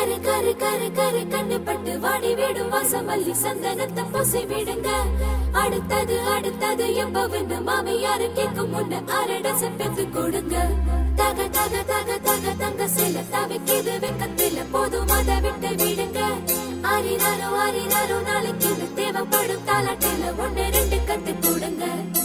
கரு கரு கரு கரு கண்ணுப்பட்டு வாடி விடும் வாசமல்லி சந்தனத்தை பூசி விடுங்க. அடுத்தது அடுத்தது எப்பவென்று மாமியாரு கேட்கும் முன்ன அரடசம் பெற்று கொடுங்க. தக தக தக தக தங்க சில தவிக்கிது வெக்கத்தில போதும் அதை விட்டு விடுங்க. ஆரினாரோ ஆரினாரோ நாளைக்கு தேவைப்படும் தாலாட்டில ஒன்னு ரெண்டு கத்து கொடுங்க.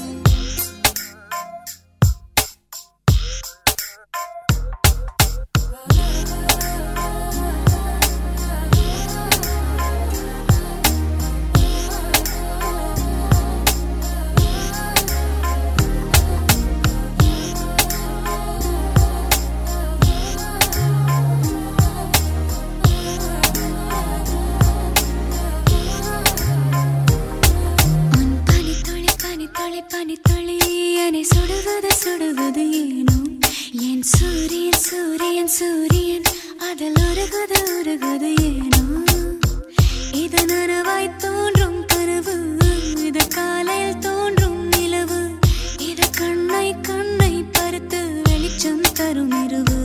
பனித்தொழியனை சுடுவது சுடுவது ஏனோ என் சூரியன் சூரியன் சூரியன் அதில் உருகுது உருகுது ஏனோ. இது நனவாய் தோன்றும் கனவு, இது காலையில் தோன்றும் நிலவு, இது கண்ணை கண்ணை பருத்து வெளிச்சம் தரும் இரவு.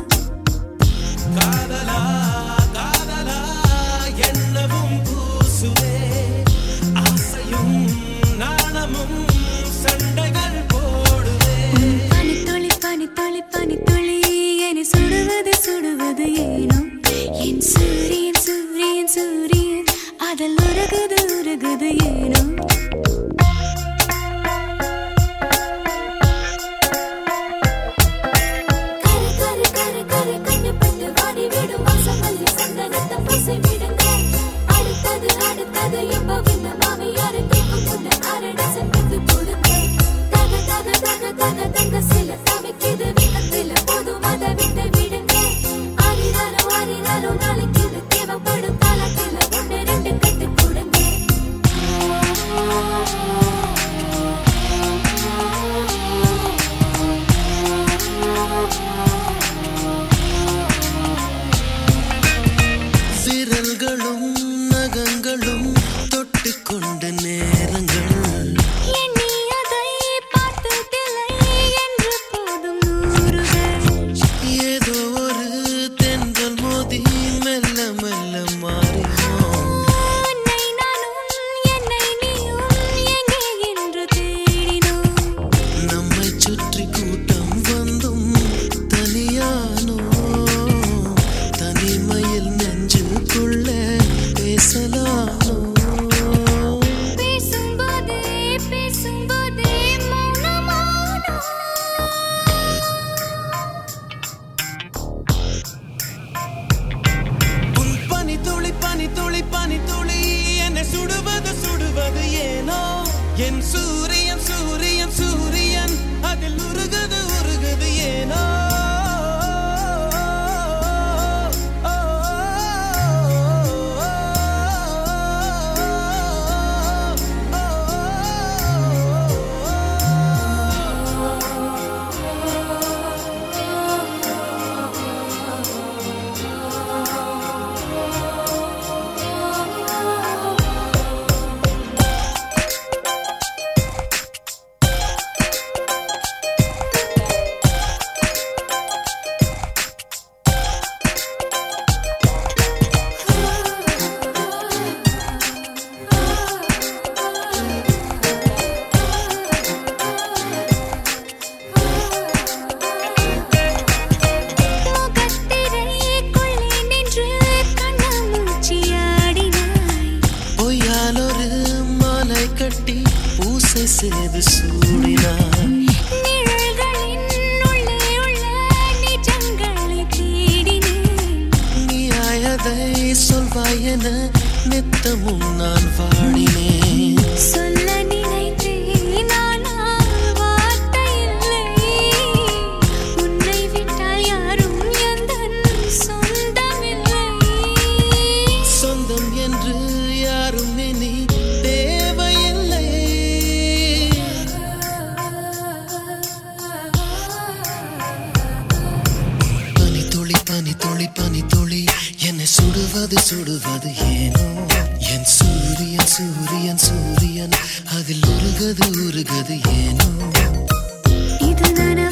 காதலா காதலா என்னவும் பூசுவே ஆசையும் நாணமும் சண்டைகள் போடுவே. பனித்தொழி பனித்தொழி பனித்தொழி என்னை சுடுவது சுடுவது ஏனோ என் சூரியன் சூரியன் சூரியன் அதில் உருகுது உருகுது ஏனோ. கரு கரு கரு கரு கண்ணுப்பட்டு வாடி விடும் வாசமல்லி சந்தனத்தை பூசி விடுங்க. அடுத்தது அடுத்தது எப்பவென்று மாமியாரு கேட்கும் முன்ன அரடசம் பெற்று கொடுங்க. தக தக தக தக தங்க சில தவிக்கிது வெக்கத்தில போதும் அதை விட்டு விடுங்க. ஆரினாரோ ஆரினாரோ நாளைக்கு தேவைப்படும் தாலாட்டில ஒன்னு ரெண்டு கத்து கொடுங்க. விரல்களும் நகங்களும் தொட்டுக்கொண்ட நேரங்கள் எண்ணி அதை பார்த்ததில்லை என்று போதும் நூறுகள். ஏதோ ஒரு தென்றல் மோதி மெல்ல மெல்ல மாறினோம். உன்னை நானும் என்னை நீயும் எங்கே என்று தேடினோம். நம்மை சுற்றி கூட்டம் வந்தும் தனியானோ, தனிமையில் நெஞ்சுக்குள்ள பேசலானோ. பேசும்போதே பேசும்போதே மௌனமானோ. உன் பனித்துளி பனித்துளி பனித்துளி என்னை சுடுவது சுடுவது ஏனோ என் சூரியன் சூரியன் சூரியன் அதில் உருகுது உருகுது ஏனோ. முகத்திரைக்குள்ளே நின்று கண்ணாமூச்சியாடினாய். பொய்யாலொரு மாலை கட்டி பூசை செய்து சூடினான். நிழல்களின் உள்ளே உள்ள நிஜங்களை தேடினேன். நீயாயதை சொல்வாய் என நித்தமும் நான் வாடினேன். சொல்ல நினைத்தேன் ஆனால் வார்த்தை இல்லை. உன்னை விட்டால் யாரும் எந்தன் சொந்தமில்லை. சொந்தம் என்று யாரும் இனி தேவையில்லை. பனித்துளி பனித்துளி பனித்துளி என்னை சுடுவது சுடுவது ஏனோ என் சூரியன் சூரியன் சூரியன் அதில் உருகது உருகது ஏனோ. இது நனவு